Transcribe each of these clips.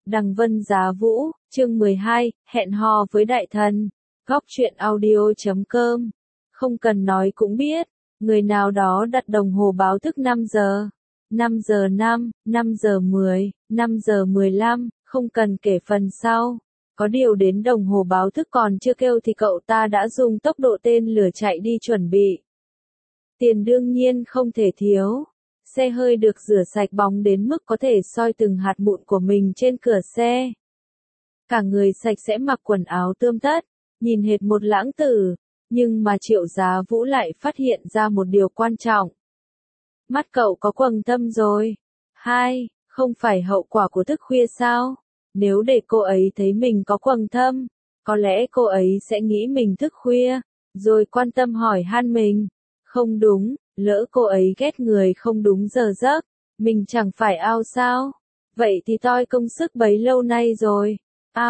Đằng Vân Giá Vũ, chương 12, hẹn hò với đại thần. Góc truyện audio.com. Không cần nói cũng biết, người nào đó đặt đồng hồ báo thức 5 giờ. 5 giờ 5, 5 giờ 10, 5 giờ 15, không cần kể phần sau. Có điều đến đồng hồ báo thức còn chưa kêu thì cậu ta đã dùng tốc độ tên lửa chạy đi chuẩn bị. Tiền đương nhiên không thể thiếu. Xe hơi được rửa sạch bóng đến mức có thể soi từng hạt mụn của mình trên cửa xe. Cả người sạch sẽ mặc quần áo tươm tất, nhìn hệt một lãng tử, nhưng mà Triệu Giá Vũ lại phát hiện ra một điều quan trọng. Mắt cậu có quầng thâm rồi. Không phải hậu quả của thức khuya sao? Nếu để cô ấy thấy mình có quầng thâm, có lẽ cô ấy sẽ nghĩ mình thức khuya, rồi quan tâm hỏi han mình. Không đúng, lỡ cô ấy ghét người không đúng giờ giấc, mình chẳng phải ao sao? Vậy thì toi công sức bấy lâu nay rồi.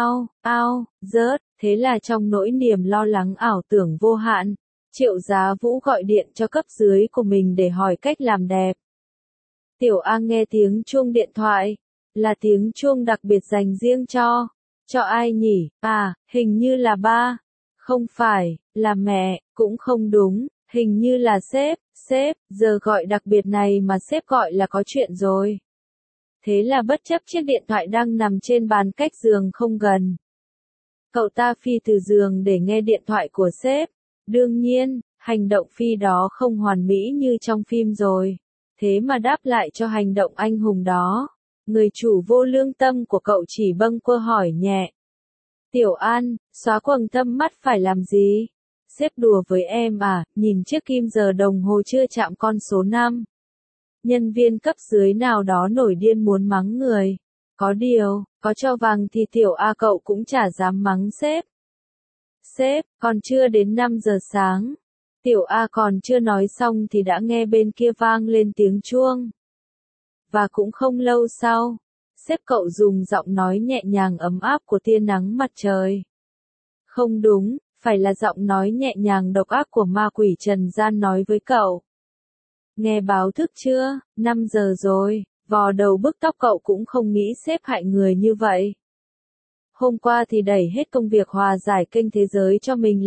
Rớt, thế là trong nỗi niềm lo lắng ảo tưởng vô hạn, Triệu Giá Vũ gọi điện cho cấp dưới của mình để hỏi cách làm đẹp. Tiểu A nghe tiếng chuông điện thoại, là tiếng chuông đặc biệt dành riêng cho ai nhỉ? Hình như là ba. Không phải, là mẹ, cũng không đúng, hình như là sếp, giờ gọi đặc biệt này mà sếp gọi là có chuyện rồi. Thế là bất chấp chiếc điện thoại đang nằm trên bàn cách giường không gần, cậu ta phi từ giường để nghe điện thoại của sếp. Đương nhiên, hành động phi đó không hoàn mỹ như trong phim rồi. Thế mà đáp lại cho hành động anh hùng đó, người chủ vô lương tâm của cậu chỉ bâng quơ hỏi nhẹ. Tiểu An, xóa quầng thâm mắt phải làm gì? Sếp đùa với em à? Nhìn chiếc kim giờ đồng hồ chưa chạm con số 5. Nhân viên cấp dưới nào đó nổi điên muốn mắng người. Có điều, có cho vàng thì Tiểu A cậu cũng chả dám mắng sếp. Sếp, còn chưa đến 5 giờ sáng. Tiểu A còn chưa nói xong thì đã nghe bên kia vang lên tiếng chuông. Và cũng không lâu sau, sếp cậu dùng giọng nói nhẹ nhàng ấm áp của tia nắng mặt trời. Không đúng, phải là giọng nói nhẹ nhàng độc ác của ma quỷ trần gian nói với cậu. Nghe báo thức chưa? 5 giờ rồi. Vò đầu bức tóc cậu cũng không nghĩ sếp hại người như vậy. Hôm qua thì đẩy hết công việc hòa giải kênh thế giới cho mình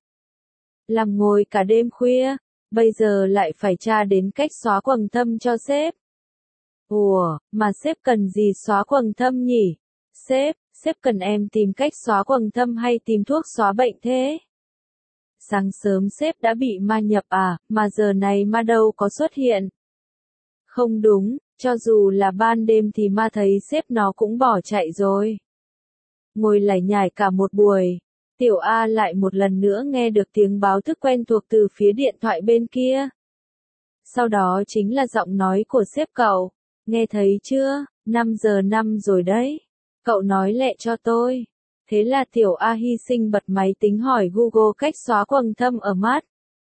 làm ngồi cả đêm khuya, bây giờ lại phải tra đến cách xóa quầng thâm cho sếp. Ủa, mà sếp cần gì xóa quầng thâm nhỉ? Sếp cần em tìm cách xóa quầng thâm hay tìm thuốc xóa bệnh thế? Sáng sớm sếp đã bị ma nhập à, mà giờ này ma đâu có xuất hiện. Không đúng, cho dù là ban đêm thì ma thấy sếp nó cũng bỏ chạy rồi. Ngồi lải nhải cả một buổi, Tiểu A lại một lần nữa nghe được tiếng báo thức quen thuộc từ phía điện thoại bên kia. Sau đó chính là giọng nói của sếp cậu. Nghe thấy chưa? 5 giờ 5 rồi đấy. Cậu nói lẹ cho tôi. Thế là Tiểu A hy sinh bật máy tính hỏi Google cách xóa quầng thâm ở mắt.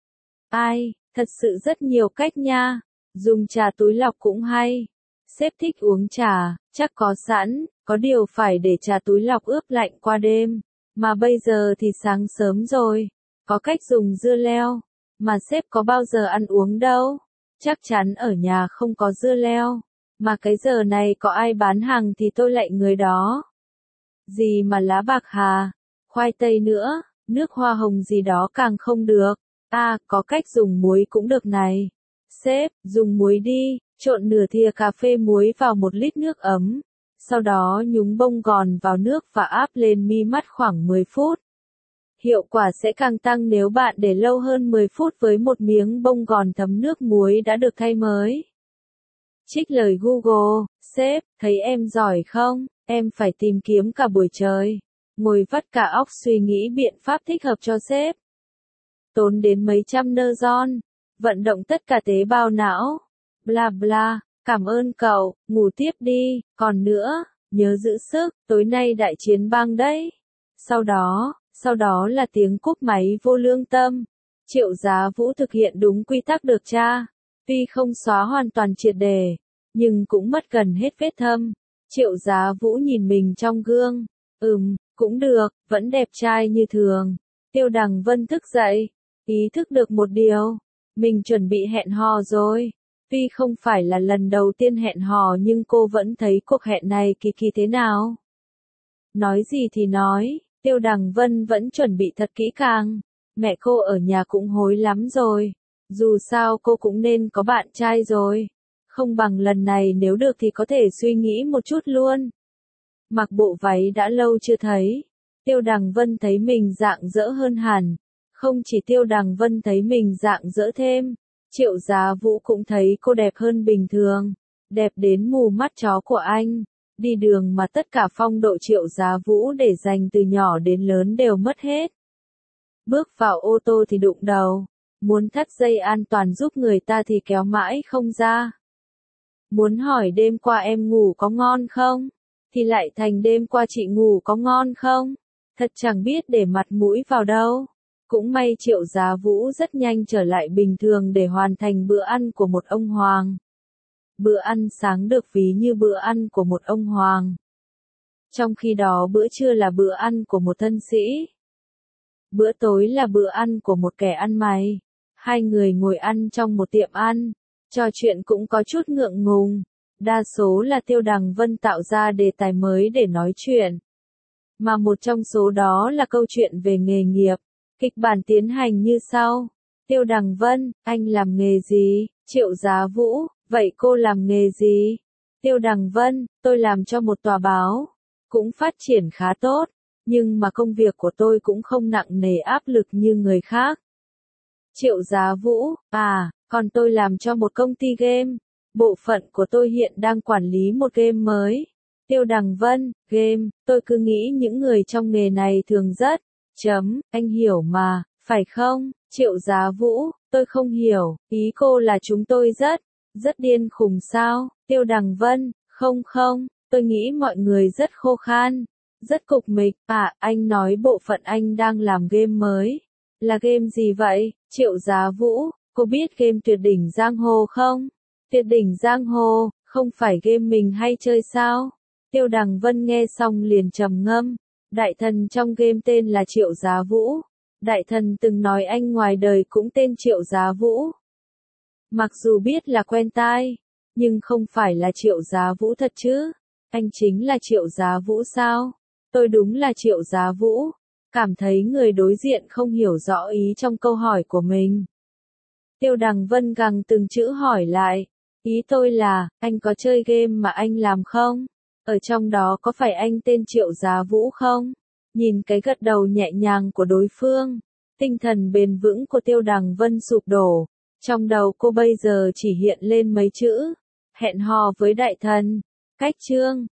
Thật sự rất nhiều cách nha. Dùng trà túi lọc cũng hay. Sếp thích uống trà, chắc có sẵn, có điều phải để trà túi lọc ướp lạnh qua đêm. Mà bây giờ thì sáng sớm rồi. Có cách dùng dưa leo. Mà sếp có bao giờ ăn uống đâu. Chắc chắn ở nhà không có dưa leo. Mà cái giờ này có ai bán hàng thì tôi lạy người đó. Gì mà lá bạc hà, khoai tây nữa, nước hoa hồng gì đó càng không được. Có cách dùng muối cũng được này. Sếp, dùng muối đi, trộn nửa thìa cà phê muối vào 1 lít nước ấm. Sau đó nhúng bông gòn vào nước và áp lên mi mắt khoảng 10 phút. Hiệu quả sẽ càng tăng nếu bạn để lâu hơn 10 phút với một miếng bông gòn thấm nước muối đã được thay mới. Trích lời Google, sếp, thấy em giỏi không? Em phải tìm kiếm cả buổi trời. Ngồi vắt cả óc suy nghĩ biện pháp thích hợp cho sếp. Tốn đến mấy trăm neuron. Vận động tất cả tế bào não. Bla bla, cảm ơn cậu, ngủ tiếp đi. Còn nữa, nhớ giữ sức, tối nay đại chiến bang đấy. Sau đó là tiếng cúp máy vô lương tâm. Triệu Giá Vũ thực hiện đúng quy tắc được tra. Tuy không xóa hoàn toàn triệt để, nhưng cũng mất gần hết vết thâm. Triệu Giá Vũ nhìn mình trong gương. Cũng được, vẫn đẹp trai như thường. Tiêu Đằng Vân thức dậy, ý thức được một điều. Mình chuẩn bị hẹn hò rồi. Tuy không phải là lần đầu tiên hẹn hò nhưng cô vẫn thấy cuộc hẹn này kỳ kỳ thế nào. Nói gì thì nói, Tiêu Đằng Vân vẫn chuẩn bị thật kỹ càng. Mẹ cô ở nhà cũng hối lắm rồi. Dù sao cô cũng nên có bạn trai rồi. Không bằng lần này nếu được thì có thể suy nghĩ một chút luôn. Mặc bộ váy đã lâu chưa thấy. Tiêu Đằng Vân thấy mình rạng rỡ hơn hẳn. Không chỉ Tiêu Đằng Vân thấy mình rạng rỡ thêm. Triệu Giá Vũ cũng thấy cô đẹp hơn bình thường. Đẹp đến mù mắt chó của anh. Đi đường mà tất cả phong độ Triệu Giá Vũ để dành từ nhỏ đến lớn đều mất hết. Bước vào ô tô thì đụng đầu. Muốn thắt dây an toàn giúp người ta thì kéo mãi không ra. Muốn hỏi đêm qua em ngủ có ngon không? Thì lại thành đêm qua chị ngủ có ngon không? Thật chẳng biết để mặt mũi vào đâu. Cũng may Triệu Giá Vũ rất nhanh trở lại bình thường để hoàn thành bữa ăn của một ông hoàng. Bữa ăn sáng được ví như bữa ăn của một ông hoàng. Trong khi đó bữa trưa là bữa ăn của một thân sĩ. Bữa tối là bữa ăn của một kẻ ăn mày. Hai người ngồi ăn trong một tiệm ăn. Trò chuyện cũng có chút ngượng ngùng. Đa số là Tiêu Đằng Vân tạo ra đề tài mới để nói chuyện. Mà một trong số đó là câu chuyện về nghề nghiệp. Kịch bản tiến hành như sau. Tiêu Đằng Vân, anh làm nghề gì? Triệu Giá Vũ, vậy cô làm nghề gì? Tiêu Đằng Vân, tôi làm cho một tòa báo. Cũng phát triển khá tốt. Nhưng mà công việc của tôi cũng không nặng nề áp lực như người khác. Triệu Giá Vũ, còn tôi làm cho một công ty game. Bộ phận của tôi hiện đang quản lý một game mới. Tiêu Đằng Vân, game, tôi cứ nghĩ những người trong nghề này thường rất, anh hiểu mà, phải không? Triệu Giá Vũ, tôi không hiểu, ý cô là chúng tôi rất điên khùng sao? Tiêu Đằng Vân, không, tôi nghĩ mọi người rất khô khan, rất cục mịch. Anh nói bộ phận anh đang làm game mới. Là game gì vậy? Triệu Giá Vũ, cô biết game Tuyệt đỉnh Giang Hồ không? Tuyệt đỉnh Giang Hồ, không phải game mình hay chơi sao? Tiêu Đằng Vân nghe xong liền trầm ngâm. Đại thần trong game tên là Triệu Giá Vũ. Đại thần từng nói anh ngoài đời cũng tên Triệu Giá Vũ. Mặc dù biết là quen tai, nhưng không phải là Triệu Giá Vũ thật chứ? Anh chính là Triệu Giá Vũ sao? Tôi đúng là Triệu Giá Vũ. Cảm thấy người đối diện không hiểu rõ ý trong câu hỏi của mình. Tiêu Đằng Vân gằn từng chữ hỏi lại. Ý tôi là, anh có chơi game mà anh làm không? Ở trong đó có phải anh tên Triệu Giá Vũ không? Nhìn cái gật đầu nhẹ nhàng của đối phương, tinh thần bền vững của Tiêu Đằng Vân sụp đổ. Trong đầu cô bây giờ chỉ hiện lên mấy chữ. Hẹn hò với đại thần. Cách chương.